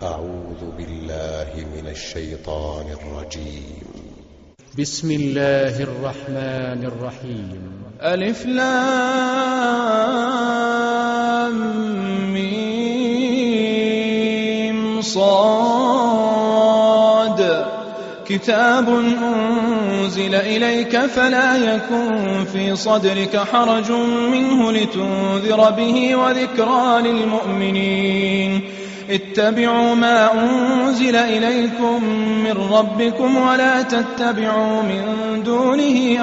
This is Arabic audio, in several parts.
أعوذ بالله من الشيطان الرجيم. بسم الله الرحمن الرحيم. ألف لام ميم صاد كتاب أنزل إليك فلا يكن في صدرك حرج منه لتنذر به وذكرى للمؤمنين. اتبعوا ما أنزل إليكم من ربكم ولا تتبعوا من دونه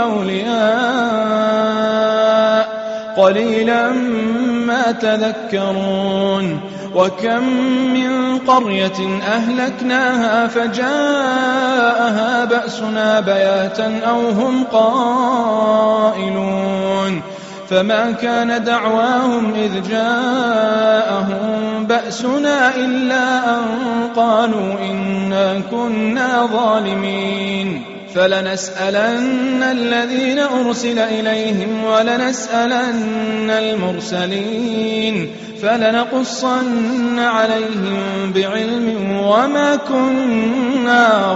أولياء قليلا ما تذكرون. وكم من قرية أهلكناها فجاءها بأسنا بياتا أو هم قائلون فما كان دعواهم إذ جاءهم بأسنا إلا أن قالوا إنا كنا ظالمين. فلنسألن الذين أرسل إليهم ولنسألن المرسلين فلنقصن عليهم بعلم وما كنا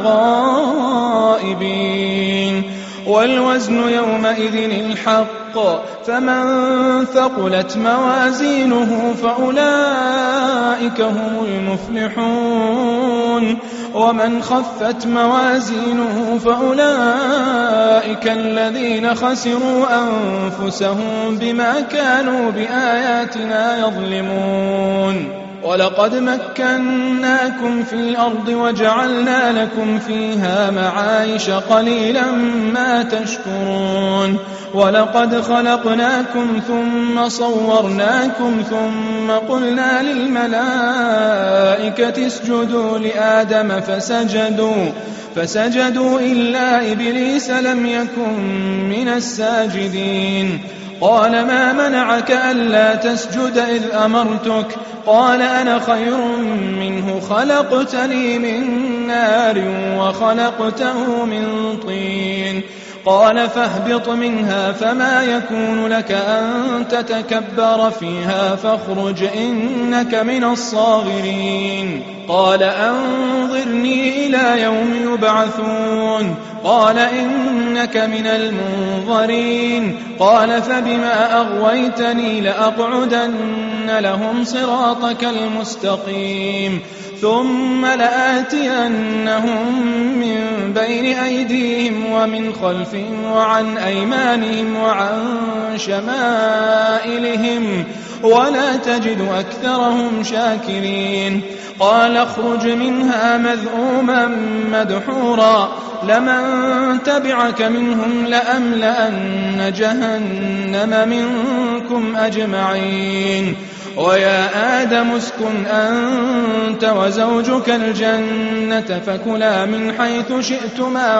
غائبين. والوزن يومئذ الحق فمن ثقلت موازينه فأولئك هم المفلحون ومن خفت موازينه فأولئك الذين خسروا أنفسهم بما كانوا بآياتنا يظلمون. ولقد مكناكم في الأرض وجعلنا لكم فيها معايش قليلا ما تشكرون. ولقد خلقناكم ثم صورناكم ثم قلنا للملائكة اسجدوا لآدم فسجدوا إلا إبليس لم يكن من الساجدين. قال ما منعك ألا تسجد إذ أمرتك؟ قال أنا خير منه خلقتني من نار وخلقته من طين. قال فاهبط منها فما يكون لك أن تتكبر فيها فاخرج إنك من الصاغرين. قال أنظرني إلى يوم يبعثون. قال إنك من المنظرين. قال فبما أغويتني لأقعدن لهم صراطك المستقيم ثم لآتينهم من بين أيديهم ومن خلفهم وعن أيمانهم وعن شمائلهم ولا تجد أكثرهم شاكرين. قال اخرج منها مذءوما مدحورا لمن تبعك منهم لأملأن جهنم منكم أجمعين. ويا آدم اسكن أنت وزوجك الجنة فكلا من حيث شئتما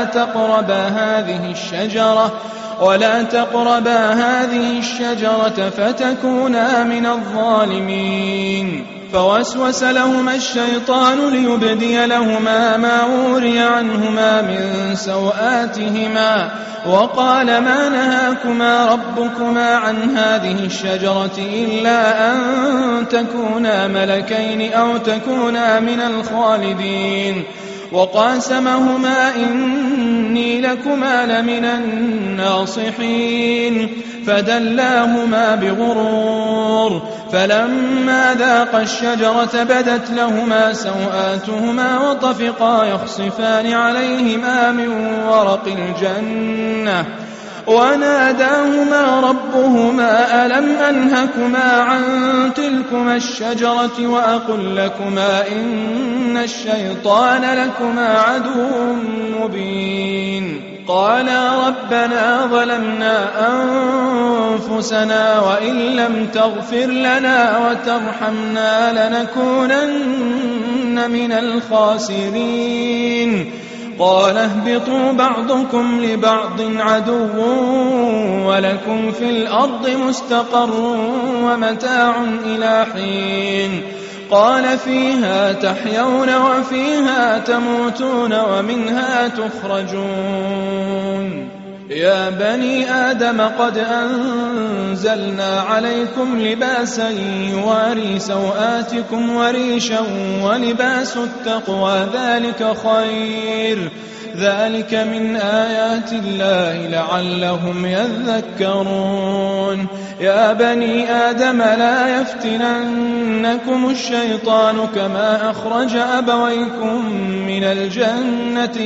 ولا تقربا هذه الشجرة فتكونا من الظالمين. فوسوس لهما الشيطان ليبدي لهما ما وري عنهما من سوآتهما وقال ما نهاكما ربكما عن هذه الشجرة إلا أن تكونا ملكين أو تكونا من الخالدين. وقاسمهما إني لكما لمن الناصحين فدلاهما بغرور. فلما ذاقا الشجرة بدت لهما سوآتهما وطفقا يخصفان عليهما من ورق الجنة وناداهما ربهما ألم أنهكما عن تلكما الشجرة وأقل لكما إن الشيطان لكما عدو مبين. قالا ربنا ظلمنا أنفسنا وإن لم تغفر لنا وترحمنا لنكونن من الخاسرين. قال اهبطوا بعضكم لبعض عدو ولكم في الأرض مستقر ومتاع إلى حين. قال فيها تحيون وفيها تموتون ومنها تخرجون. يا بني آدم قد أنزلنا عليكم لباسا يواري سوآتكم وريشا ولباس التقوى ذلك خير ذلك من آيات الله لعلهم يذكرون يا بني آدم لا يفتننكم الشيطان كما أخرج أبويكم من الجنة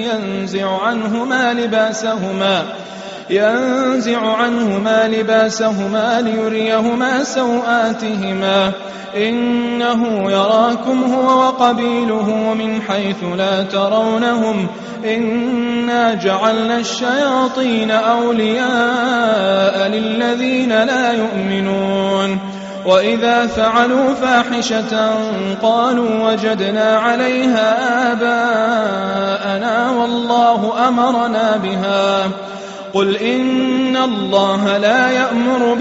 ينزع عنهما لباسهما ليريهما سوآتهما إنه يراكم هو وقبيله من حيث لا ترونهم إنا جعلنا الشياطين أولياء للذين لا يؤمنون وإذا فعلوا فاحشة قالوا وجدنا عليها آباءنا والله أمرنا بها قل إن الله لا يأمر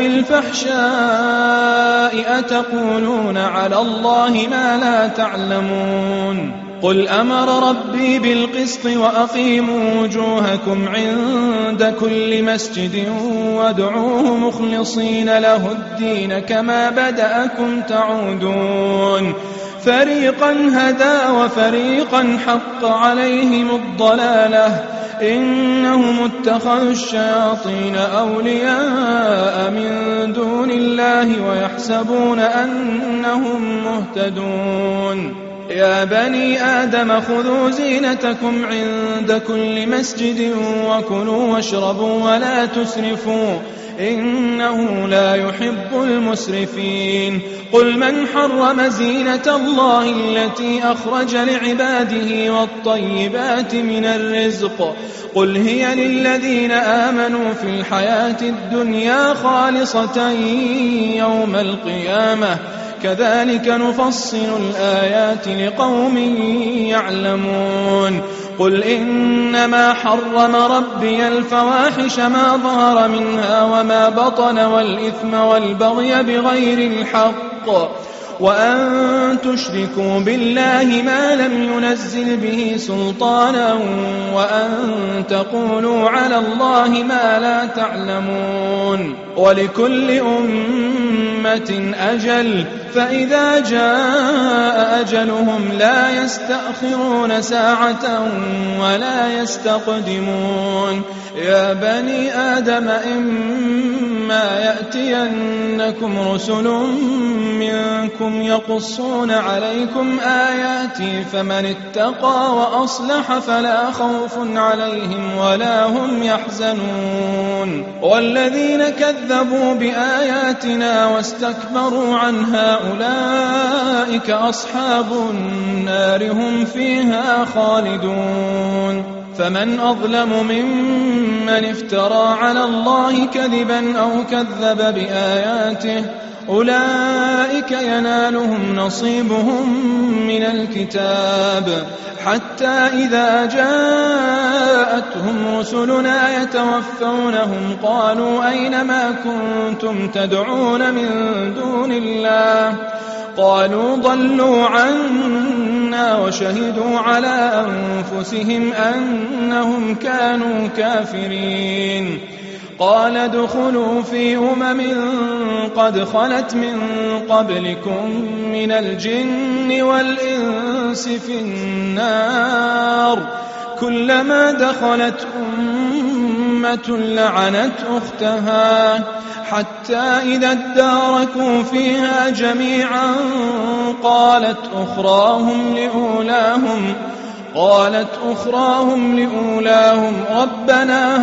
بالفحشاء أتقولون على الله ما لا تعلمون قل أمر ربي بالقسط وأقيموا وجوهكم عند كل مسجد وادعوه مخلصين له الدين كما بدأكم تعودون فريقا هدى وفريقا حق عليهم الضلالة إنهم اتخذوا الشياطين أولياء من دون الله ويحسبون أنهم مهتدون يا بني آدم خذوا زينتكم عند كل مسجد وكلوا واشربوا ولا تسرفوا إنه لا يحب المسرفين قل من حرم زينة الله التي أخرج لعباده والطيبات من الرزق قل هي للذين آمنوا في الحياة الدنيا خالصة يوم القيامة كذلك نفصل الآيات لقوم يعلمون قل إنما حرم ربي الفواحش ما ظهر منها وما بطن والإثم والبغي بغير الحق وأن تشركوا بالله ما لم ينزل به سلطانا وأن تقولوا على الله ما لا تعلمون ولكل أمة أجل فإذا جاء أجلهم لا يستأخرون ساعة ولا يستقدمون يا بني آدم إما يأتينكم رسل منكم يقصون عليكم آياتي فمن اتقى وأصلح فلا خوف عليهم ولا هم يحزنون والذين كذبوا بآياتنا واستكبروا عنها أولئك أصحاب النار هم فيها خالدون فمن أظلم ممن افترى على الله كذبا أو كذب بآياته أولئك ينالهم نصيبهم من الكتاب حتى إذا جاءتهم رسلنا يتوفونهم قالوا أين ما كنتم تدعون من دون الله قالوا ضلوا عنا وشهدوا على أنفسهم أنهم كانوا كافرين قال ادخلوا في قد خلت من قبلكم من الجن والإنس في النار كلما دخلت أمة لعنت أختها حتى إذا اداركوا فيها جميعا قالت أخراهم لأولاهم ربنا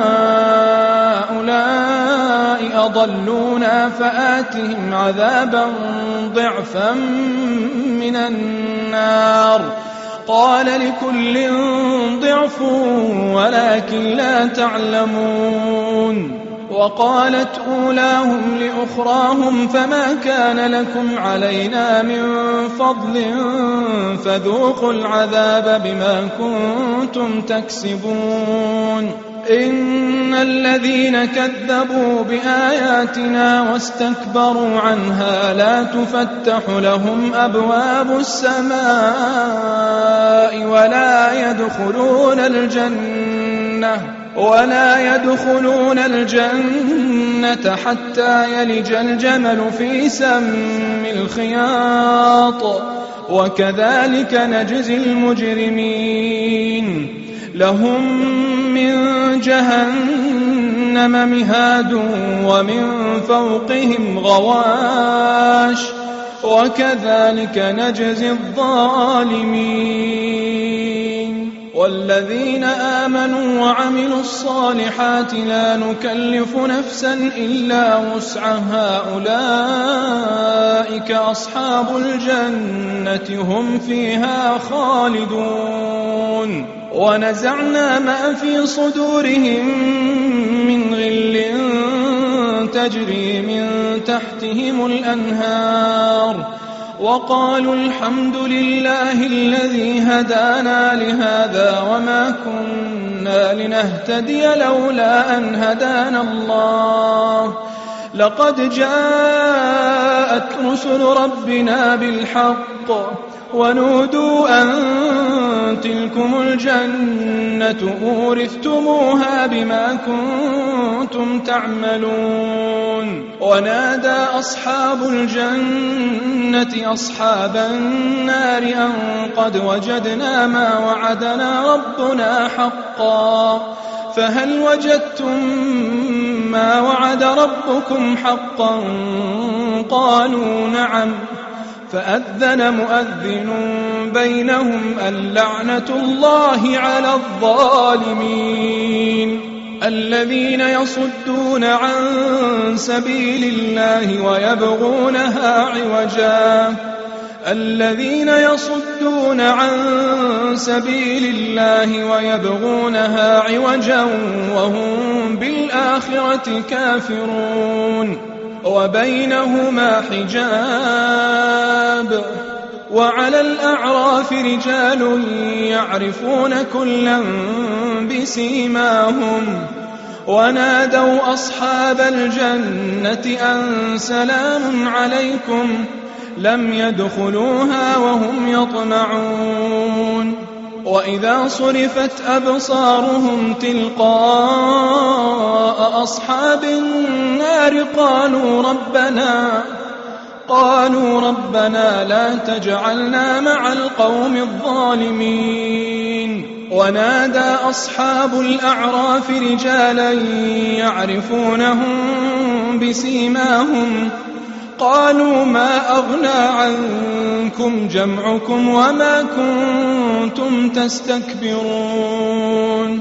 هؤلاء أضلونا فآتهم عذابا ضعفا من النار قال لكل ضعف ولكن لا تعلمون وقالت أولاهم لأخراهم فما كان لكم علينا من فضل فذوقوا العذاب بما كنتم تكسبون إن الذين كذبوا بآياتنا واستكبروا عنها لا تفتح لهم أبواب السماء ولا يدخلون الجنة ولا يدخلون الجنة حتى يلج الجمل في سم الخياط وكذلك نجزي المجرمين لهم من جهنم مهاد ومن فوقهم غواش وكذلك نجزي الظالمين والذين آمنوا وعملوا الصالحات لا نكلف نفسا إلا وسعها أولئك أصحاب الجنة هم فيها خالدون ونزعنا ما في صدورهم من غل تجري من تحتهم الأنهار وقالوا الحمد لله الذي هدانا لهذا وما كنا لنهتدي لولا أن هدانا الله لقد جاءت رسل ربنا بالحق ونودوا أن تلكم الجنة أورثتموها بما كنتم تعملون ونادى أصحاب الجنة أصحاب النار أن قد وجدنا ما وعدنا ربنا حقا فهل وجدتم ما وعد ربكم حقا قالوا نعم فأذن مؤذن بينهم اللعنة الله على الظالمين الذين يصدون عن سبيل الله ويبغونها عوجا الذين يصدون عن سبيل الله ويبغونها عوجا وهم بالآخرة كافرون وبينهما حجاب وعلى الأعراف رجال يعرفون كلا بسيماهم ونادوا أصحاب الجنة أن سلام عليكم لم يدخلوها وهم يطمعون وإذا صرفت أبصارهم تلقاء أصحاب النار قالوا ربنا لا تجعلنا مع القوم الظالمين ونادى أصحاب الأعراف رجالا يعرفونهم بسيماهم قالوا ما أغنى عنكم جمعكم وما كنتم تستكبرون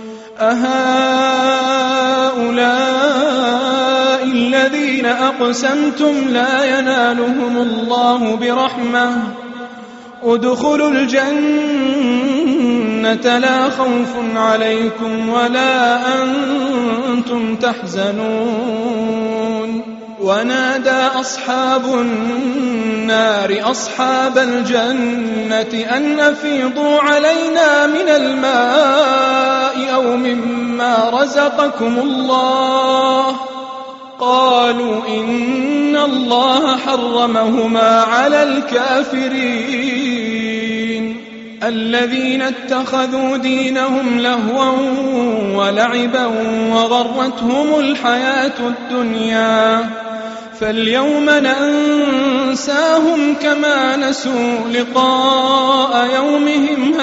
أهؤلاء الذين أقسمتم لا ينالهم الله برحمة ادخلوا الجنة لا خوف عليكم ولا أنتم تحزنون ونادى أصحاب النار أصحاب الجنة أن أفيضوا علينا من الماء أو مما رزقكم الله قالوا إن الله حرمهما على الكافرين الذين اتخذوا دينهم لهوا ولعبا وغرتهم الحياة الدنيا فاليوم ننساهم كما نسوا لقاء يومهم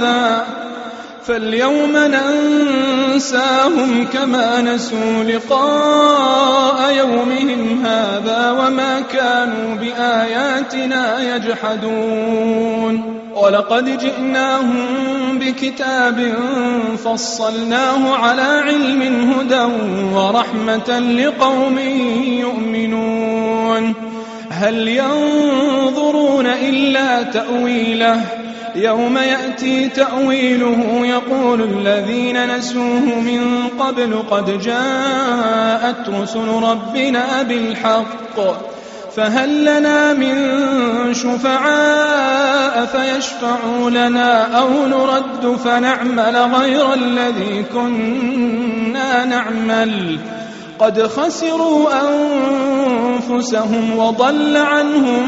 هذا وما كانوا بآياتنا يجحدون ولقد جئناهم بكتاب فصلناه على علم هدى ورحمة لقوم يؤمنون هل ينظرون إلا تأويله يوم يأتي تأويله يقول الذين نسوه من قبل قد جاءت رسل ربنا بالحق فهل لنا من شفعاء فيشفعوا لنا أو نرد فنعمل غير الذي كنا نعمل قد خسروا أنفسهم وضل عنهم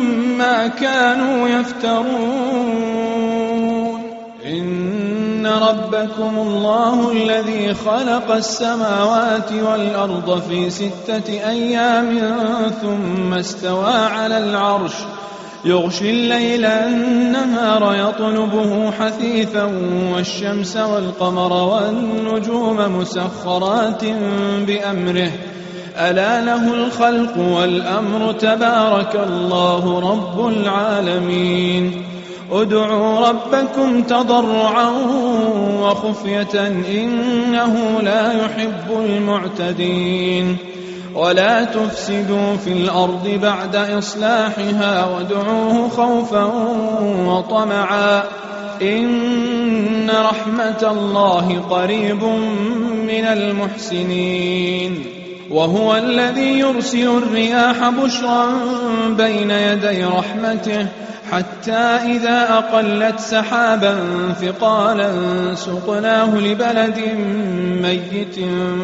ما كانوا يفترون إن ربكم الله الذي خلق السماوات والأرض في 6 أيام ثم استوى على العرش يغشي الليل النهار يطلبه حثيثا والشمس والقمر والنجوم مسخرات بأمره ألا له الخلق والأمر تبارك الله رب العالمين ادعوا ربكم تضرعا وخفية إنه لا يحب المعتدين ولا تفسدوا في الأرض بعد إصلاحها وادعوه خوفا وطمعا إن رحمة الله قريب من المحسنين وهو الذي يرسل الرياح بشرا بين يدي رحمته حتى إذا أقلت سحابا ثقالا سقناه لبلد ميت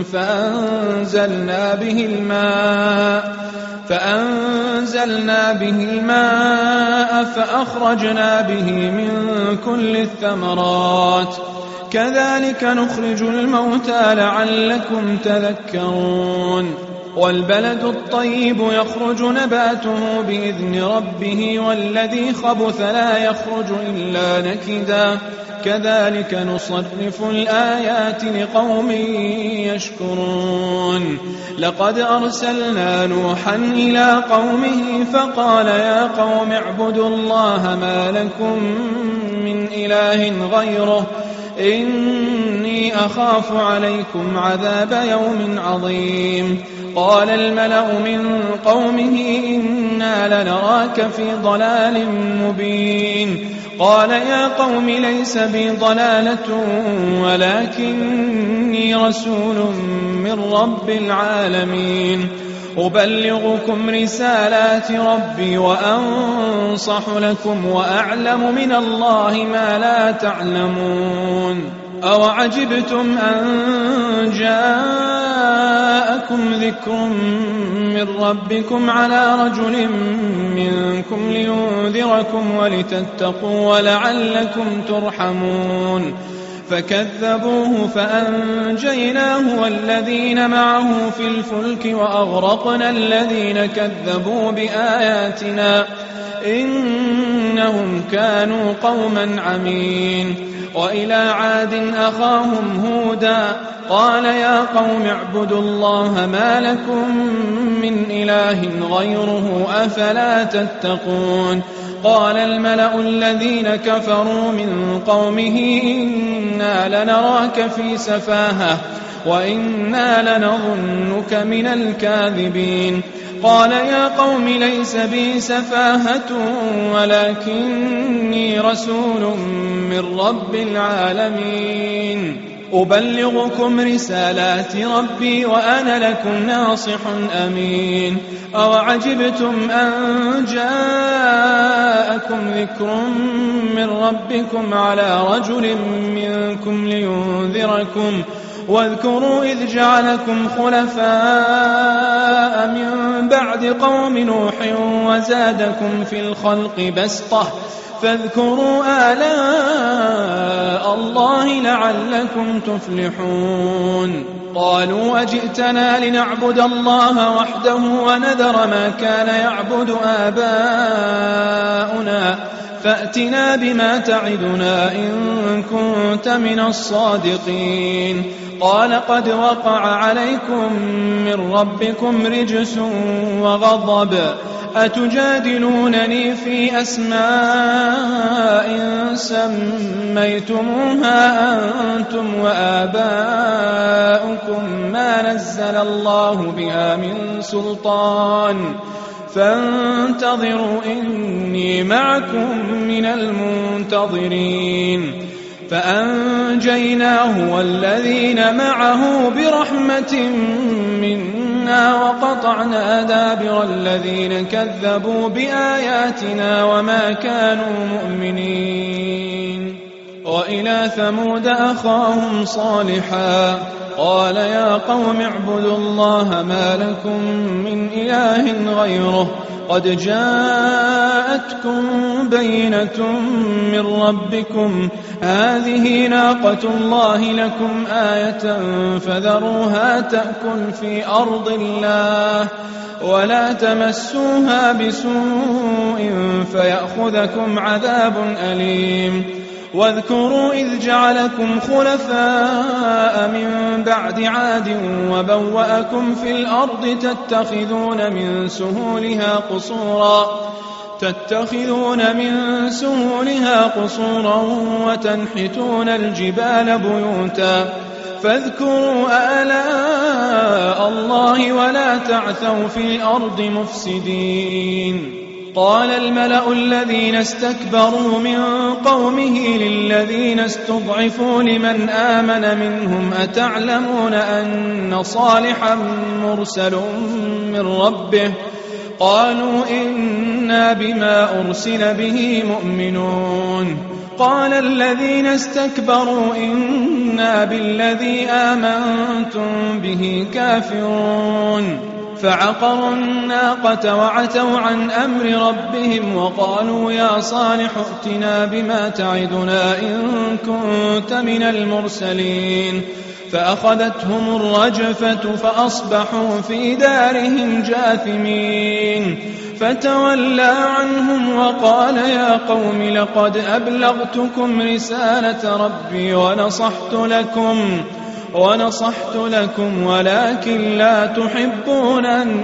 فأنزلنا به الماء فأخرجنا به من كل الثمرات كذلك نخرج الموتى لعلكم تذكرون والبلد الطيب يخرج نباته بإذن ربه والذي خبث لا يخرج إلا نكدا كذلك نصرف الآيات لقوم يشكرون لقد أرسلنا نوحا إلى قومه فقال يا قوم اعبدوا الله ما لكم من إله غيره إني أخاف عليكم عذاب يوم عظيم قال الملأ من قومه إنا لنراك في ضلال مبين قال يا قوم ليس بي ضلالة ولكني رسول من رب العالمين أبلغكم رسالات ربي وأنصح لكم وأعلم من الله ما لا تعلمون أوعجبتم أن جاءكم ذكر من ربكم على رجل منكم لينذركم ولتتقوا ولعلكم ترحمون فكذبوه فأنجيناه والذين معه في الفلك وأغرقنا الذين كذبوا بآياتنا إنهم كانوا قوما عمين وإلى عاد أخاهم هودا قال يا قوم اعبدوا الله ما لكم من إله غيره أفلا تتقون قال الملأ الذين كفروا من قومه إنا لنراك في سفاهة وإنا لنظنك من الكاذبين قال يا قوم ليس بي سفاهة ولكني رسول من رب العالمين أبلغكم رسالات ربي وأنا لكم ناصح أمين أوعجبتم أن جاءكم ذكر من ربكم على رجل منكم لينذركم واذكروا إذ جعلكم خلفاء من بعد قوم نوح وزادكم في الخلق بسطة فاذكروا آلاء الله لعلكم تفلحون قالوا أجئتنا لنعبد الله وحده ونذر ما كان يعبد آباؤنا فأتنا بما تعدنا إن كنت من الصادقين قال قد وقع عليكم من ربكم رجس وغضب أتجادلونني في أسماء سميتموها أنتم وآباؤكم ما نزل الله بها من سلطان فانتظروا إني معكم من المنتظرين فأنجيناه والذين معه برحمة منا وقطعنا دابر الذين كذبوا بآياتنا وما كانوا مؤمنين وإلى ثمود أخاهم صالحا قال يا قوم اعبدوا الله ما لكم من إله غيره قد جاءتكم بينة من ربكم هذه ناقة الله لكم آية فذروها تأكل في أرض الله ولا تمسوها بسوء فيأخذكم عذاب أليم واذكروا إذ جعلكم خلفاء من بعد عاد وبوأكم في الأرض تتخذون من سهولها قصورا وتنحتون الجبال بيوتا فاذكروا آلاء الله ولا تعثوا في الأرض مفسدين قال الملأ الذين استكبروا من قومه للذين استضعفوا لمن آمن منهم أتعلمون أن صالحا مرسل من ربه قالوا إنا بما أرسل به مؤمنون قال الذين استكبروا إنا بالذي آمنتم به كافرون فعقروا الناقة وعتوا عن أمر ربهم وقالوا يا صالح ائتنا بما تعدنا إن كنت من المرسلين فأخذتهم الرجفة فأصبحوا في دارهم جاثمين فتولى عنهم وقال يا قوم لقد أبلغتكم رسالة ربي ونصحت لكم ولكن لا تحبون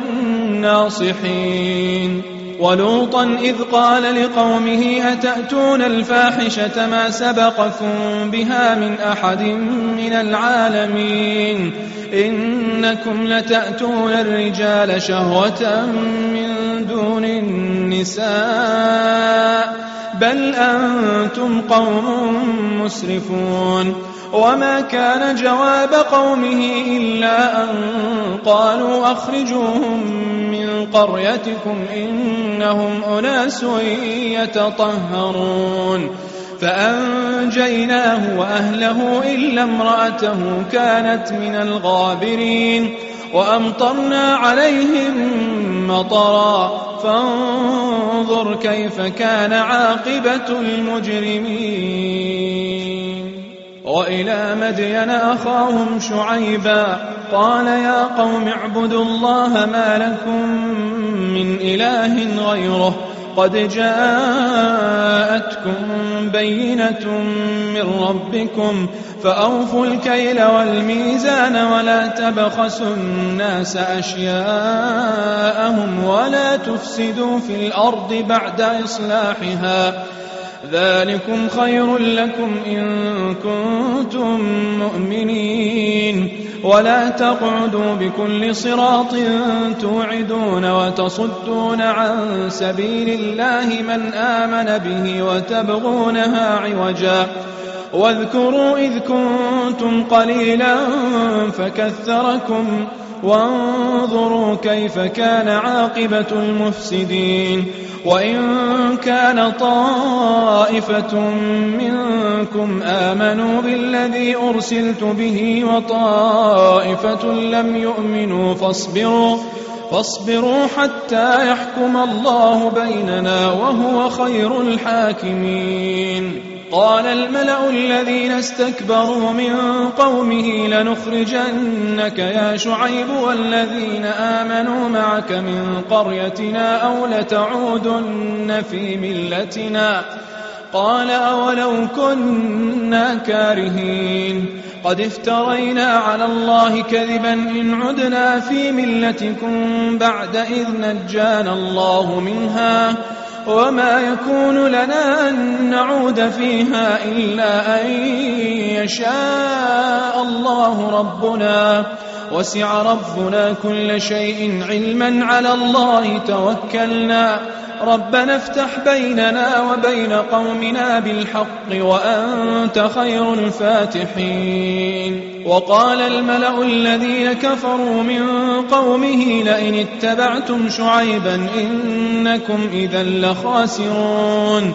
الناصحين ولوطا إذ قال لقومه أتأتون الفاحشة ما سبقكم بها من أحد من العالمين إنكم لتأتون الرجال شهوة من دون النساء بل أنتم قوم مسرفون وما كان جواب قومه إلا أن قالوا أخرجوهم من قريتكم إنهم أناس يتطهرون فأنجيناه وأهله إلا امرأته كانت من الغابرين وأمطرنا عليهم مطرا فانظر كيف كان عاقبة المجرمين وإلى مدين أخاهم شعيبا قال يا قوم اعبدوا الله ما لكم من إله غيره قد جاءتكم بينة من ربكم فأوفوا الكيل والميزان ولا تبخسوا الناس أشياءهم ولا تفسدوا في الأرض بعد إصلاحها ذلكم خير لكم إن كنتم مؤمنين ولا تقعدوا بكل صراط توعدون وتصدون عن سبيل الله من آمن به وتبغونها عوجا واذكروا إذ كنتم قليلا فكثركم وانظروا كيف كان عاقبة المفسدين وإن كان طائفة منكم آمنوا بالذي أرسلت به وطائفة لم يؤمنوا فاصبروا حتى يحكم الله بيننا وهو خير الحاكمين قال الملأ الذين استكبروا من قومه لنخرجنك يا شعيب والذين آمنوا معك من قريتنا أو لتعودن في ملتنا قال أولو كنا كارهين قد افترينا على الله كذبا إن عدنا في ملتكم بعد إذ نجانا الله منها وما يكون لنا أن نعود فيها إلا أن يشاء الله ربنا وسع ربنا كل شيء علما على الله توكلنا ربنا افتح بيننا وبين قومنا بالحق وأنت خير الفاتحين وقال الملأ الذين كفروا من قومه لئن اتبعتم شعيبا إنكم إذا لخاسرون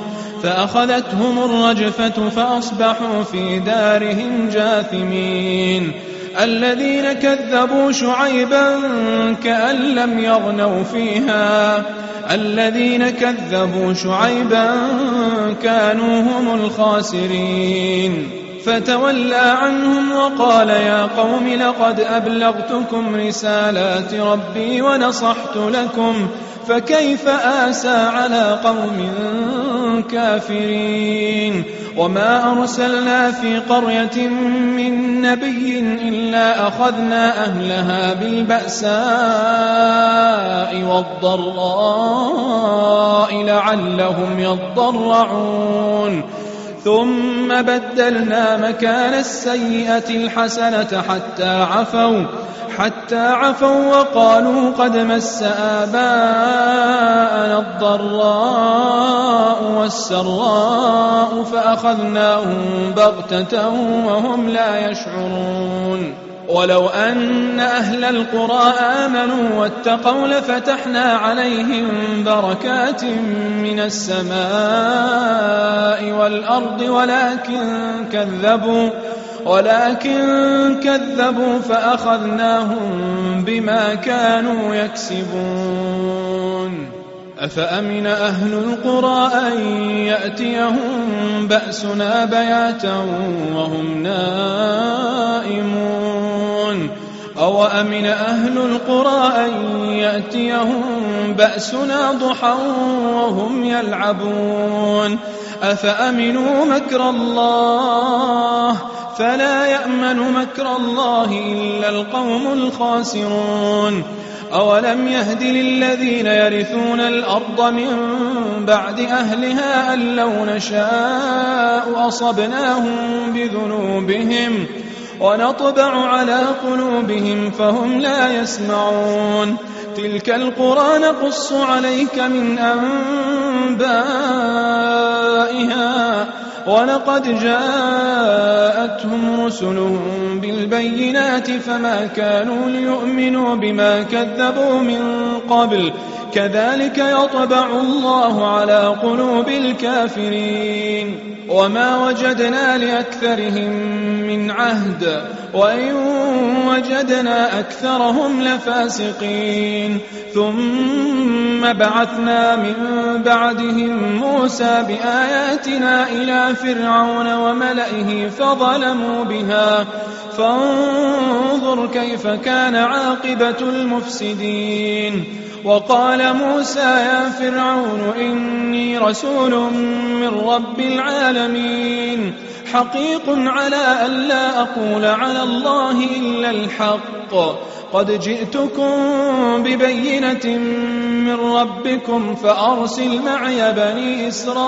فأخذتهم الرجفة فأصبحوا في دارهم جاثمين الذين كذبوا شعيبا كأن لم يغنوا فيها الذين كذبوا شعيبا كانوا هم الخاسرين فتولى عنهم وقال يا قوم لقد أبلغتكم رسالات ربي ونصحت لكم فكيف آسى على قوم كافرين وما أرسلنا في قرية من نبي إلا أخذنا أهلها بالبأساء والضراء لعلهم يضرعون ثم بدلنا مكان السيئة الحسنة حتى عفوا وقالوا قد مس آباءنا الضراء والسراء فأخذناهم بغتة وهم لا يشعرون ولو أن أهل القرى آمنوا واتقوا لفتحنا عليهم بركات من السماء والأرض ولكن كذبوا فأخذناهم بما كانوا يكسبون أفأمن أهل القرى أن يأتيهم بأسنا بياتا وهم نائمون أو أمن أهل القرى أن يأتيهم بأسنا ضحى وهم يلعبون أفأمنوا مكر الله فلا يأمن مكر الله إلا القوم الخاسرون أولم يهد للذين يرثون الأرض من بعد أهلها أن لو نشاء أصبناهم بذنوبهم ونطبع على قلوبهم فهم لا يسمعون تلك القرى نقص عليك من أنبائها ولقد جاءتهم رسلهم بالبينات فما كانوا ليؤمنوا بما كذبوا من قبل كذلك يطبع الله على قلوب الكافرين وما وجدنا لأكثرهم من عهد وإن وجدنا أكثرهم لفاسقين ثم بعثنا من بعدهم موسى بآياتنا إلى فرعون وملئه فظلموا بها فانظر كيف كان عاقبة المفسدين وقال موسى يا فرعون إني رسول من رب العالمين حقيق على أن لا أقول على الله إلا الحق قد جئتكم ببينة من ربكم فأرسل معي بني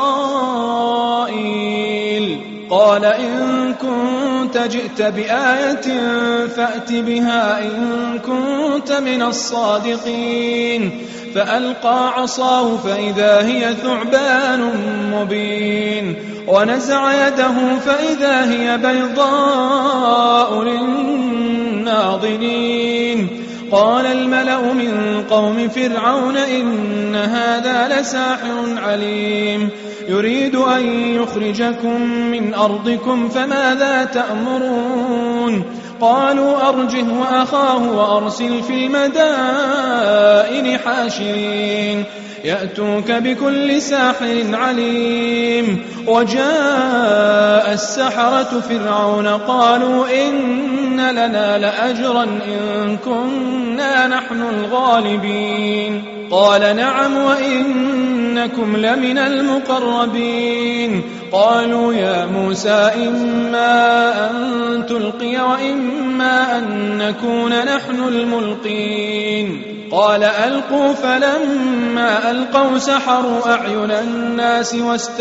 إسرائيل قال إن كنت جئت بآية فأت بها إن كنت من الصادقين فألقى عصاه فإذا هي ثعبان مبين ونزع يده فإذا هي بيضاء للناظرين قال الملأ من قوم فرعون إن هذا لساحر عليم يريد أن يخرجكم من أرضكم فماذا تأمرون قالوا أرجه وأخاه وأرسل في المدائن حاشرين يأتوك بكل ساحر عليم وجاء السحرة فرعون قالوا إن لنا لأجرا إن كنا نحن الغالبين قال نعم وإنكم لمن المقربين قالوا يا موسى إما أن تلقي وإما أن نكون نحن الملقين قال ألقوا فلما ألقوا سحروا أعين الناس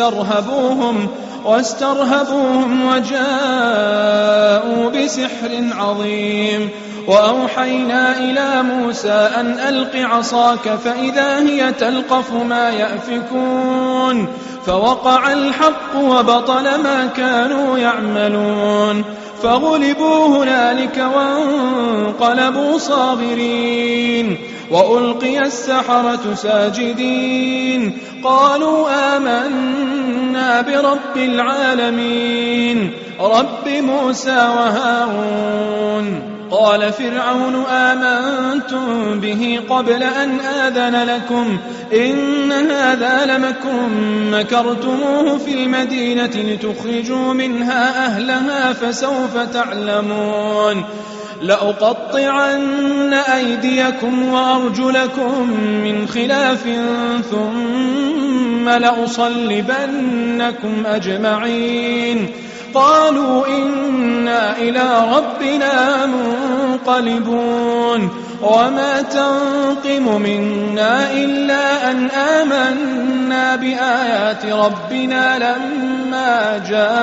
واسترهبوهم وجاءوا بسحر عظيم وأوحينا إلى موسى أن ألق عصاك فإذا هي تلقف ما يأفكون فوقع الحق وبطل ما كانوا يعملون فغلبوا هنالك وانقلبوا صاغرين وألقي السحرة ساجدين قالوا آمنا برب العالمين رب موسى وهارون. قال فرعون آمنتم به قبل أن آذن لكم إن هذا لمكر مكرتموه في المدينة لتخرجوا منها أهلها فسوف تعلمون لأقطعن أيديكم وأرجلكم من خلاف ثم لأصلبنكم أجمعين. قالوا إنا إلى ربنا منقلبون وما تنقم منا إلا أن آمنا بآيات ربنا لما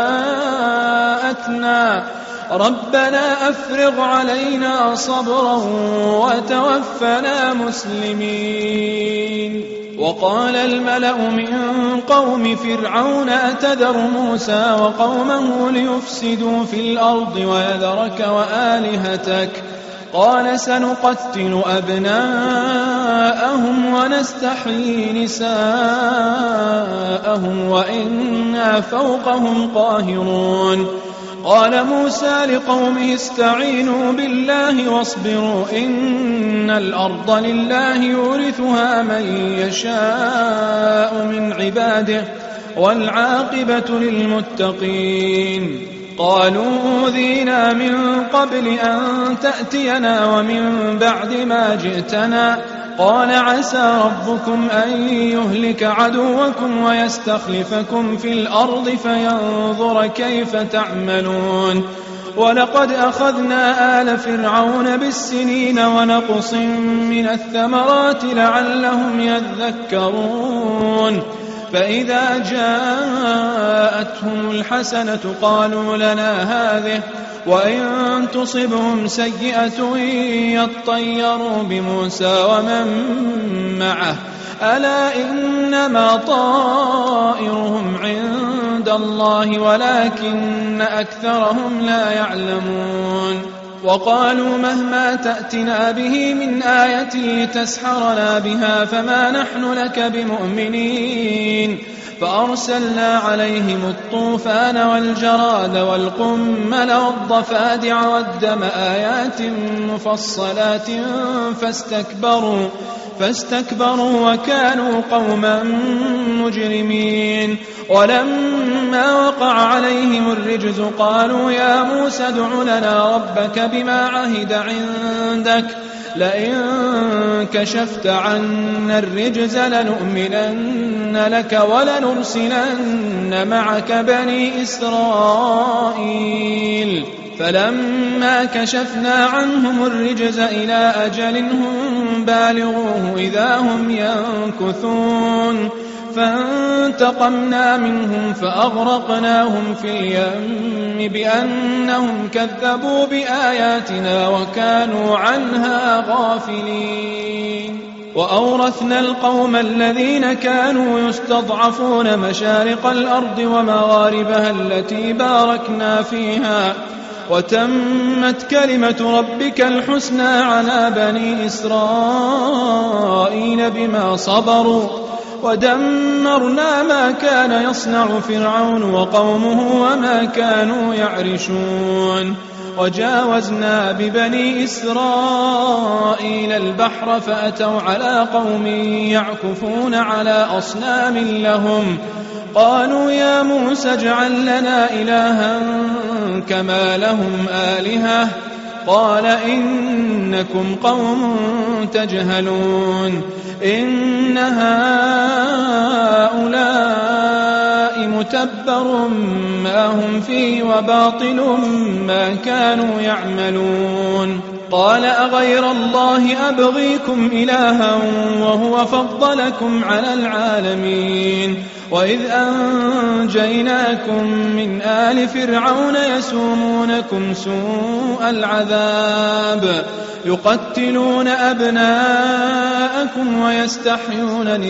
جاءتنا ربنا أفرغ علينا صبرا وتوفنا مسلمين. وقال الملأ من قوم فرعون أتذر موسى وقومه ليفسدوا في الأرض ويذرك وآلهتك قال سنقتل أبناءهم ونستحيي نساءهم وإنا فوقهم قاهرون. قال موسى لقومه استعينوا بالله واصبروا إن الأرض لله يورثها من يشاء من عباده والعاقبة للمتقين. قالوا أوذينا من قبل أن تأتينا ومن بعد ما جئتنا قال عسى ربكم أن يهلك عدوكم ويستخلفكم في الأرض فينظر كيف تعملون. ولقد أخذنا آل فرعون بالسنين ونقص من الثمرات لعلهم يذكرون. فإذا جاءتهم الحسنة قالوا لنا هذه وإن تصبهم سيئة يطيروا بموسى ومن معه ألا إنما طائرهم عند الله ولكن أكثرهم لا يعلمون. وقالوا مهما تأتنا به من آية لتسحرنا بها فما نحن لك بمؤمنين. فأرسلنا عليهم الطوفان والجراد والقمل والضفادع والدم آيات مفصلات فاستكبروا وكانوا قوما مجرمين. ولما وقع عليهم الرجز قالوا يا موسى ادع لنا ربك بما عهد عندك لئن كشفت عنا الرجز لنؤمنن لك ولنرسلن معك بني إسرائيل. فلما كشفنا عنهم الرجز إلى أجل هم بالغوه إذا هم ينكثون. فانتقمنا منهم فأغرقناهم في اليم بأنهم كذبوا بآياتنا وكانوا عنها غافلين. وأورثنا القوم الذين كانوا يستضعفون مشارق الأرض ومغاربها التي باركنا فيها وتمت كلمة ربك الحسنى على بني إسرائيل بما صبروا ودمرنا ما كان يصنع فرعون وقومه وما كانوا يعرشون. وجاوزنا ببني إسرائيل البحر فأتوا على قوم يعكفون على أصنام لهم قالوا يا موسى اجعل لنا إلها كما لهم آلهة قال إنكم قوم تجهلون. إن هؤلاء متبر ما هم فيه وباطل ما كانوا يعملون. قال أغير الله أبغيكم إلها وهو فضلكم على العالمين. وإذ أنجيناكم من آل فرعون يسومونكم سوء العذاب يقتلون أبناءكم ويستحيون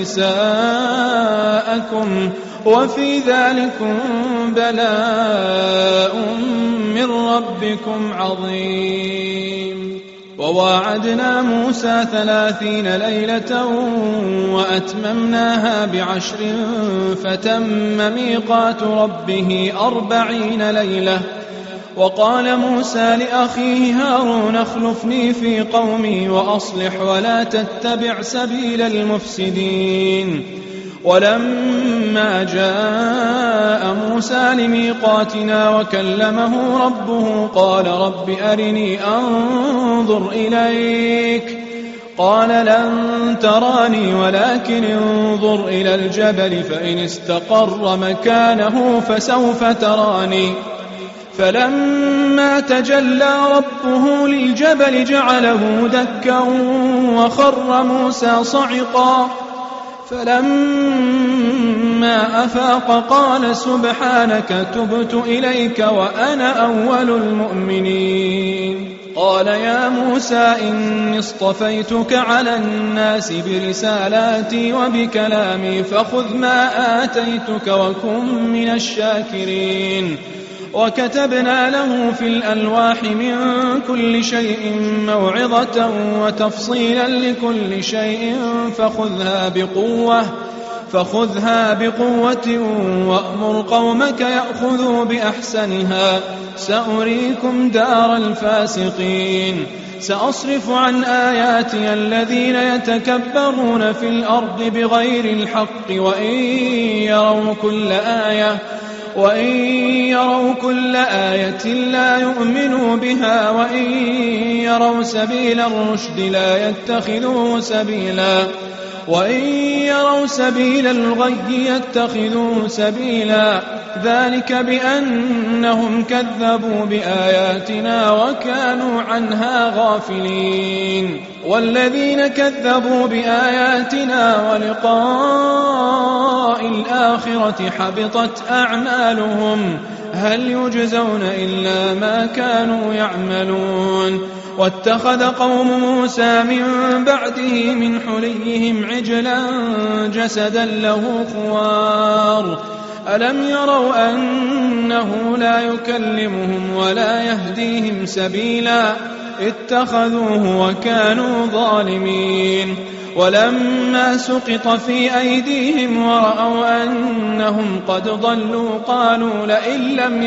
نساءكم وفي ذلكم بلاء من ربكم عظيم. وواعدنا موسى 30 ليلة وأتممناها ب10 فتم ميقات ربه 40 ليلة. وقال موسى لأخيه هارون اخلفني في قومي وأصلح ولا تتبع سبيل المفسدين. ولما جاء موسى لميقاتنا وكلمه ربه قال رب أرني أنظر إليك. قال لن تراني ولكن انظر إلى الجبل فإن استقر مكانه فسوف تراني. فلما تجلى ربه للجبل جعله دكا وخر موسى صعقا. فلما أفاق قال سبحانك تبت إليك وأنا أول المؤمنين. قال يا موسى إني اصطفيتك على الناس برسالاتي وبكلامي فخذ ما آتيتك وكن من الشاكرين. وكتبنا له في الألواح من كل شيء موعظة وتفصيلا لكل شيء فخذها بقوة وأمر قومك يأخذوا بأحسنها سأريكم دار الفاسقين. سأصرف عن آياتي الذين يتكبرون في الأرض بغير الحق وإن يروا كل آية لا يؤمنوا بها وإن يروا سبيل الرشد لا يتخذوه سبيلا وإن يروا سبيل الغي يتخذوه سبيلا. ذلك بأنهم كذبوا بآياتنا وكانوا عنها غافلين. والذين كذبوا بآياتنا ولقاء الآخرة حبطت أعمالهم هل يجزون إلا ما كانوا يعملون. واتخذ قوم موسى من بعده من حليهم عجلا جسدا له خوار ألم يروا أنه لا يكلمهم ولا يهديهم سبيلا اتخذوه وكانوا ظالمين. ولما سقط في أيديهم ورأوا أنهم قد ضلوا قالوا لئن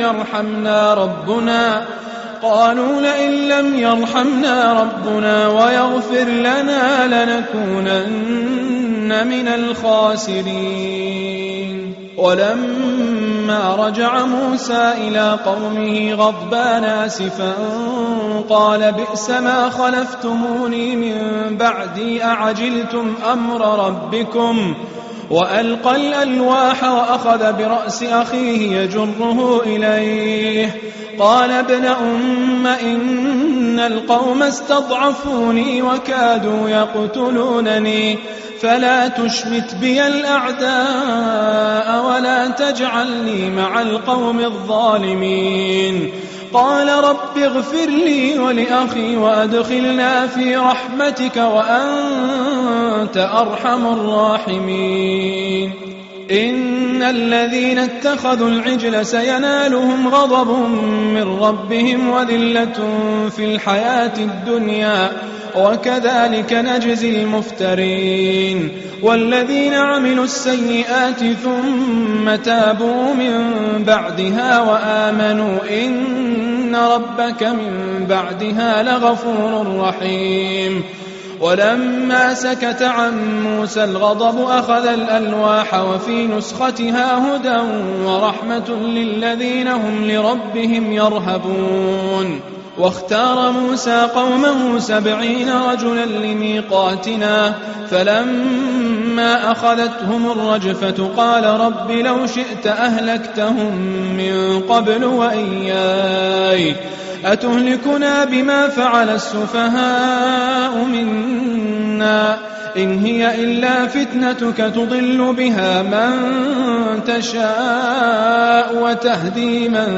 لم يرحمنا ربنا ويغفر لنا لنكونن من الخاسرين. ولما رجع موسى إلى قومه غضبان آسفا قال بئس ما خلفتموني من بعدي أعجلتم أمر ربكم. وألقى الألواح وأخذ برأس أخيه يجره إليه قال ابن أم إن القوم استضعفوني وكادوا يقتلونني فلا تشمت بي الأعداء ولا تجعلني مع القوم الظالمين. قال رب اغفر لي ولأخي وأدخلنا في رحمتك وأنت أرحم الراحمين. إن الذين اتخذوا العجل سينالهم غضب من ربهم وذلة في الحياة الدنيا وكذلك نجزي المفترين. والذين عملوا السيئات ثم تابوا من بعدها وآمنوا إن ربك من بعدها لغفور رحيم. ولما سكت عن موسى الغضب أخذ الألواح وفي نسختها هدى ورحمة للذين هم لربهم يرهبون. واختار موسى قومه 70 رجلا لميقاتنا فلما أخذتهم الرجفة قال رب لو شئت أهلكتهم من قبل وإياي أتهلكنا بما فعل السفهاء منا إن هي إلا فتنتك تضل بها من تشاء وتهدي من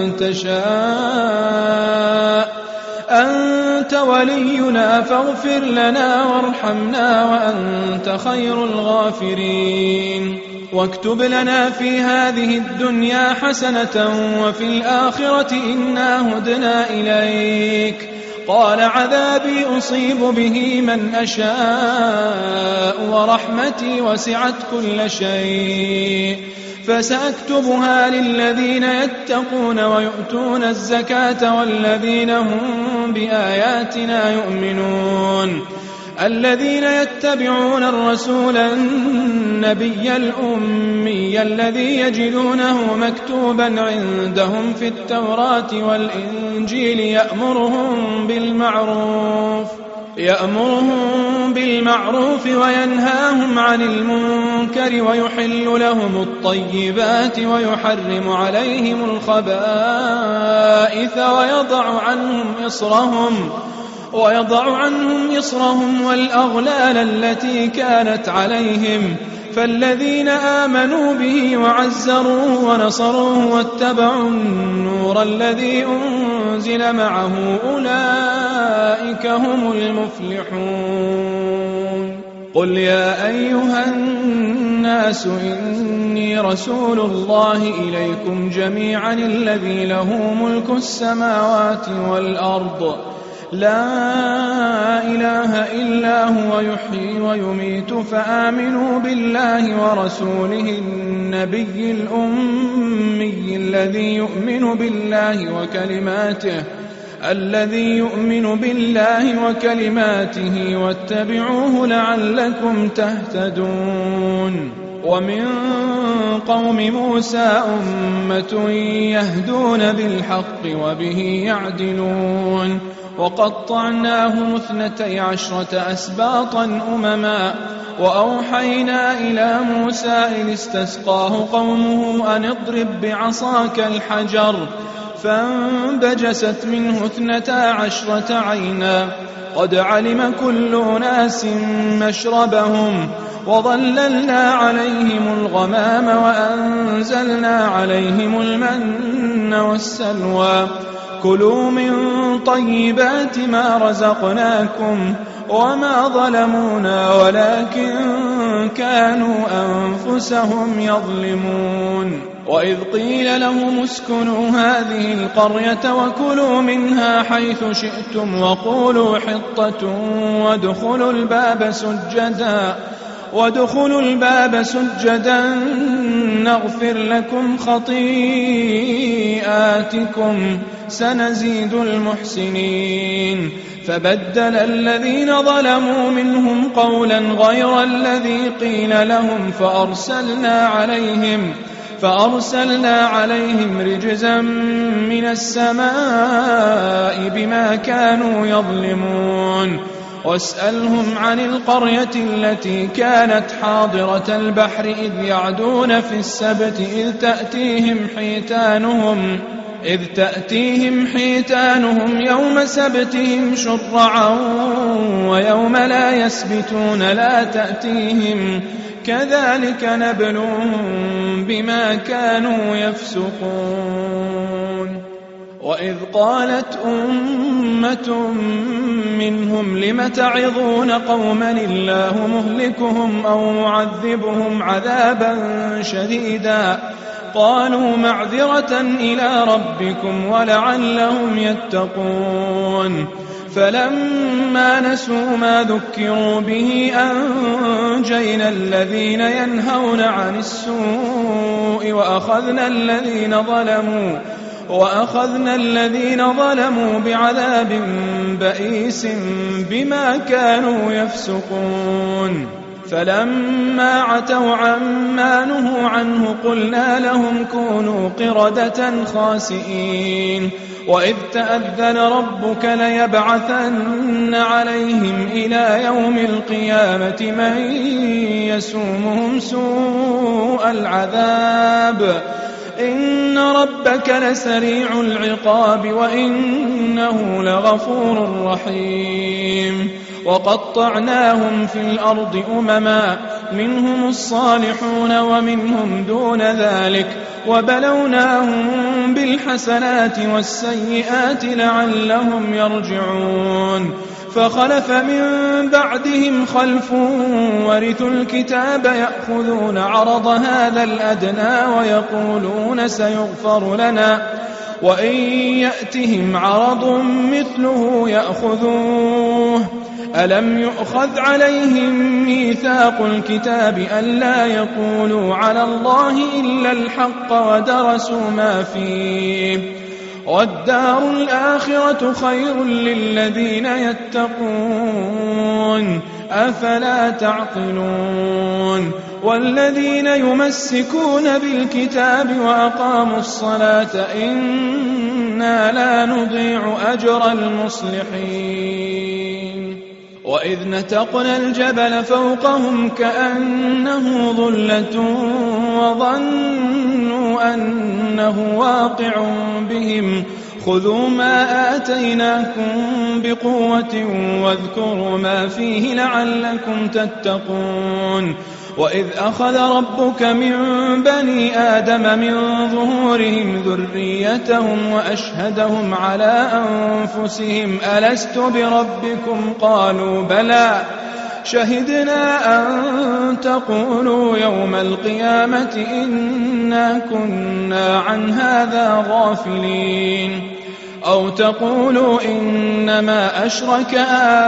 تشاء أنت ولينا فاغفر لنا وارحمنا وأنت خير الغافرين. واكتب لنا في هذه الدنيا حسنة وفي الآخرة إنا هدنا إليك قال عذابي أصيب به من أشاء ورحمتي وسعت كل شيء فسأكتبها للذين يتقون ويؤتون الزكاة والذين هم بآياتنا يؤمنون الذين يتبعون الرسول النبي الأمي الذي يجدونه مكتوبا عندهم في التوراة والإنجيل يأمرهم بالمعروف وينهاهم عن المنكر ويحل لهم الطيبات ويحرم عليهم الخبائث ويضع عنهم إصرهم والأغلال التي كانت عليهم فالذين آمنوا به وعزروه ونصروه واتبعوا النور الذي أنزل معه أولئك هم المفلحون قل يا أيها الناس إني رسول الله إليكم جميعا الذي له ملك السماوات والأرض لا إله إلا هو يحيي ويميت فآمنوا بالله ورسوله النبي الأمي الذي يؤمن بالله وكلماته واتبعوه لعلكم تهتدون ومن قوم موسى أمة يهدون بالحق وبه يعدلون وقطعناهم 12 أسباطا أمما وأوحينا إلى موسى إذ استسقاه قومه أن اضرب بعصاك الحجر فانبجست منه 12 عينا قد علم كل أناس مشربهم وظللنا عليهم الغمام وأنزلنا عليهم المن والسلوى كلوا من طيبات ما رزقناكم وما ظلمونا ولكن كانوا أنفسهم يظلمون وإذ قيل لهم اسكنوا هذه القرية وكلوا منها حيث شئتم وقولوا حطة وادخلوا الباب سجدا نغفر لكم خطيئاتكم سنزيد المحسنين فبدل الذين ظلموا منهم قولا غير الذي قيل لهم فأرسلنا عليهم رجزا من السماء بما كانوا يظلمون واسألهم عن القرية التي كانت حاضرة البحر إذ يعدون في السبت إذ تأتيهم حيتانهم يوم سبتهم شرعا ويوم لا يسبتون لا تأتيهم كذلك نبلوهم بما كانوا يفسقون وإذ قالت أمة منهم لم تعظون قوما الله مهلكهم أو معذبهم عذابا شديدا قالوا معذرة إلى ربكم ولعلهم يتقون فلما نسوا ما ذكروا به أنجينا الذين ينهون عن السوء وأخذنا الذين ظلموا بعذاب بئيس بما كانوا يفسقون فلما عتوا عما نهوا عنه قلنا لهم كونوا قردة خاسئين وإذ تأذن ربك ليبعثن عليهم إلى يوم القيامة من يسومهم سوء العذاب إن ربك لسريع العقاب وإنه لغفور رحيم وقطعناهم في الأرض أمما منهم الصالحون ومنهم دون ذلك وبلوناهم بالحسنات والسيئات لعلهم يرجعون فخلف من بعدهم خلف ورثوا الكتاب يأخذون عرض هذا الأدنى وإن يأتهم عرض مثله يأخذوه ألم يؤخذ عليهم ميثاق الكتاب ألا يقولوا على الله إلا الحق ودرسوا ما فيه والدار الآخرة خير للذين يتقون أفلا تعقلون والذين يمسكون بالكتاب وأقاموا الصلاة إنا لا نضيع أجر المصلحين وإذ نتقنا الجبل فوقهم كأنه ظلة وظنوا أنه واقع بهم خذوا ما آتيناكم بقوة واذكروا ما فيه لعلكم تتقون وإذ أخذ ربك من بني آدم من ظهورهم ذريتهم وأشهدهم على أنفسهم ألست بربكم قالوا بلى شهدنا أن تقولوا يوم القيامة إنا كنا عن هذا غافلين أو تقولوا إنما أشرك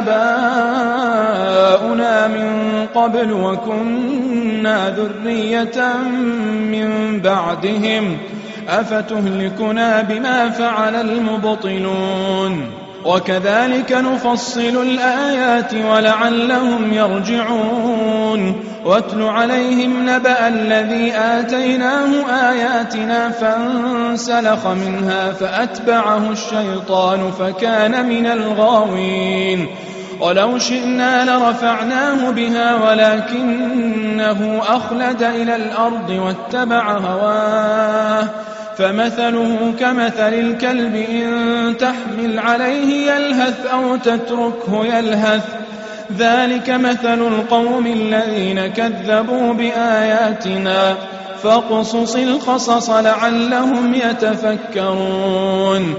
آباؤنا من قبل وكنا ذرية من بعدهم أفتهلكنا بما فعل المبطلون وكذلك نفصل الآيات ولعلهم يرجعون واتل عليهم نبأ الذي آتيناه آياتنا فانسلخ منها فأتبعه الشيطان فكان من الغاوين ولو شئنا لرفعناه بها ولكنه أخلد إلى الأرض واتبع هواه فمثله كمثل الكلب إن تحمل عليه يلهث أو تتركه يلهث ذلك مثل القوم الذين كذبوا بآياتنا فاقصص القصص لعلهم يتفكرون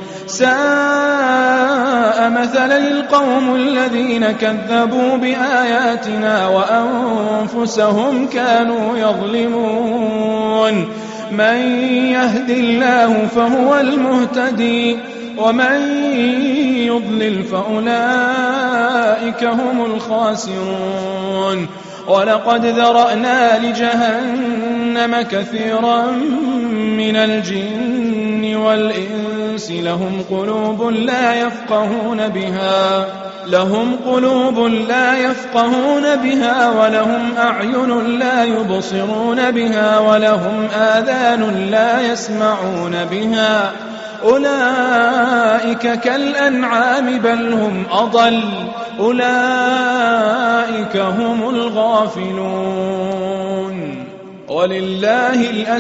ساء مثلا القوم الذين كذبوا بآياتنا وأنفسهم كانوا يظلمون من يهد الله فهو المهتدي ومن يضلل فأولئك هم الخاسرون ولقد ذرأنا لجهنم كثيرا من الجن والإنس لهم قلوب لا يفقهون بها ولهم أعين لا يبصرون بها ولهم آذان لا يسمعون بها أولئك كالأنعام بل هم أضل أولئك هم الغافلون ولله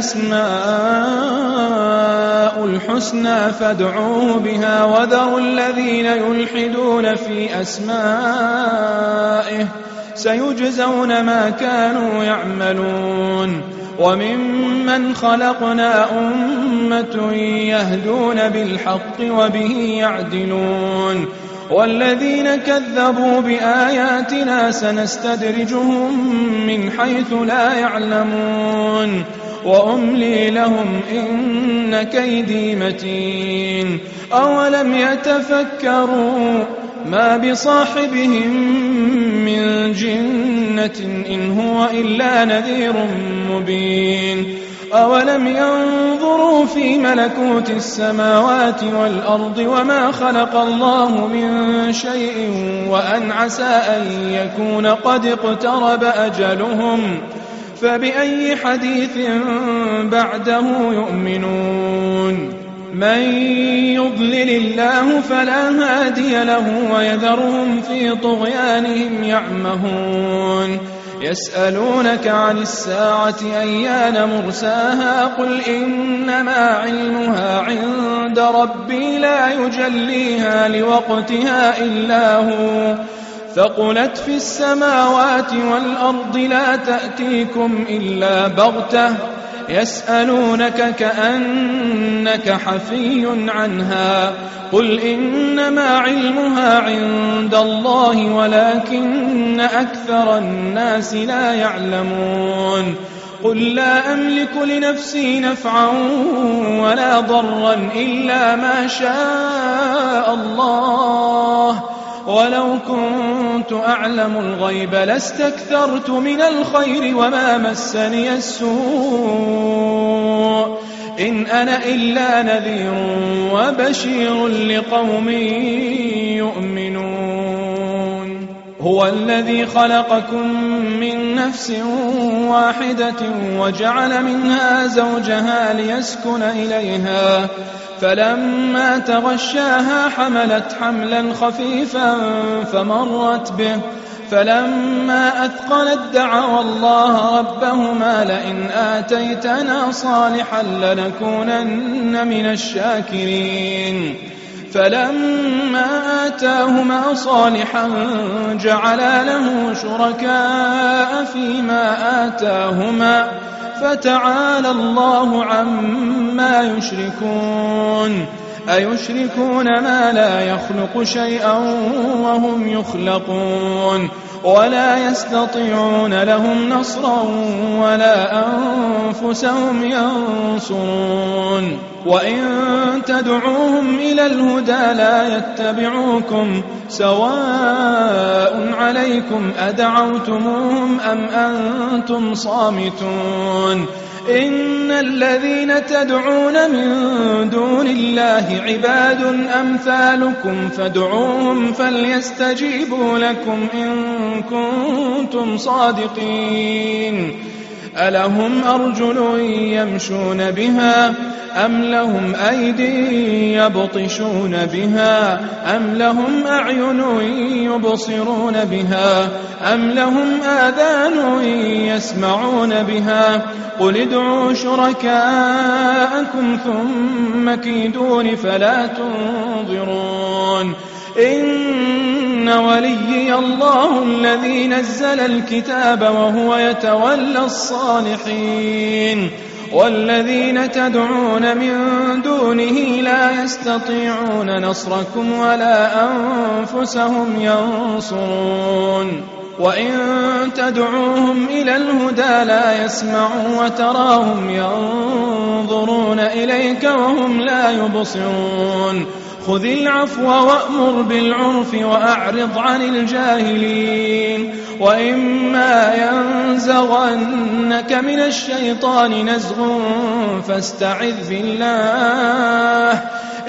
الأسماء الحسنى فادعوه بها وذروا الذين يلحدون في أسمائه سيجزون ما كانوا يعملون وممن خلقنا أمة يهدون بالحق وبه يعدلون والذين كذبوا بآياتنا سنستدرجهم من حيث لا يعلمون وأملي لهم إن كيدي متين أولم يتفكروا ما بصاحبهم من جنة إن هو إلا نذير مبين أولم ينظروا في ملكوت السماوات والأرض وما خلق الله من شيء وأن عسى أن يكون قد اقترب أجلهم فبأي حديث بعده يؤمنون من يضلل الله فلا هادي له ويذرهم في طغيانهم يعمهون يسألونك عن الساعة أيان مرساها قل إنما علمها عند ربي لا يجليها لوقتها إلا هو ثقلت في السماوات والأرض لا تأتيكم إلا بغتة يسألونك كأنك حفي عنها قل إنما علمها عند الله ولكن أكثر الناس لا يعلمون قل لا أملك لنفسي نفعا ولا ولا ضرا إلا ما شاء الله، ولو كنت أعلم الغيب لاستكثرت من الخير وما مسني السوء، إن أنا إلا نذير وبشير لقوم يؤمنون. هو الذي خلقكم من نفس واحدة وجعل منها زوجها ليسكن إليها، فلما تغشاها حملت حملا خفيفا فمرت به، فلما أثقلت دعوا الله ربهما لئن آتيتنا صالحا لنكونن من الشاكرين، فلما آتاهما صالحا جعلا له شركاء فيما آتاهما، فتعالى الله عما يشركون. أيشركون ما لا يخلق شيئا وهم يخلقون، ولا يستطيعون لهم نصرا ولا أنفسهم ينصرون. وإن تدعوهم إلى الهدى لا يتبعوكم، سواء عليكم أدعوتموهم أم أنتم صامتون. إن الذين تدعون من دون الله عباد أمثالكم فادعوهم فليستجيبوا لكم إن كنتم صادقين. ألهم أرجل يمشون بها أم لهم أيدي يبطشون بها أم لهم أعين يبصرون بها أم لهم آذان يسمعون بها؟ قل ادعوا شركاءكم ثم كيدون فلا تنظرون. إن وليي الله الذي نزل الكتاب وهو يتولى الصالحين، والذين تدعون من دونه لا يستطيعون نصركم ولا أنفسهم ينصرون. وإن تدعوهم إلى الهدى لا يسمعوا وتراهم ينظرون إليك وهم لا يبصرون. خذ العفو وأمر بالعرف وأعرض عن الجاهلين. وإما ينزغنك من الشيطان نزغ فاستعذ بالله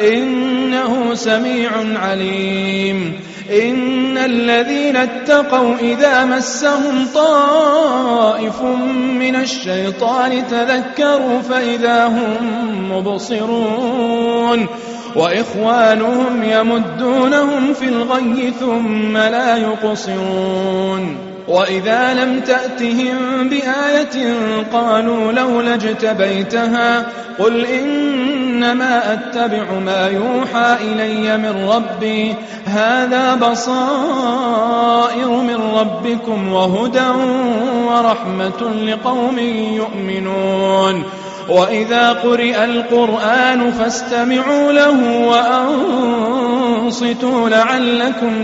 إنه سميع عليم. إن الذين اتقوا إذا مسهم طائف من الشيطان تذكروا فإذا هم مبصرون، وإخوانهم يمدونهم في الغي ثم لا يقصرون. وإذا لم تأتهم بآية قالوا لولا اجتبيتها قل إنما أتبع ما يوحى إلي من ربي هذا بصائر من ربكم وهدى ورحمة لقوم يؤمنون. وإذا قرئ القرآن فاستمعوا له وأنصتوا لعلكم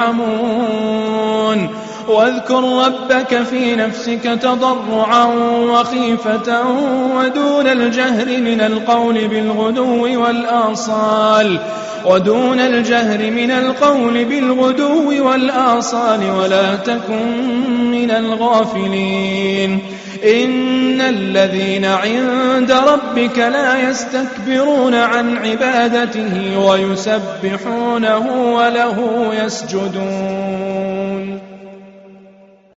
ترحمون. واذكر ربك في نفسك تضرعا وخيفة ودون الجهر من القول بالغدو والآصال ولا تكن من الغافلين. إن الذين عند ربك لا يستكبرون عن عبادته ويسبحونه وله يسجدون.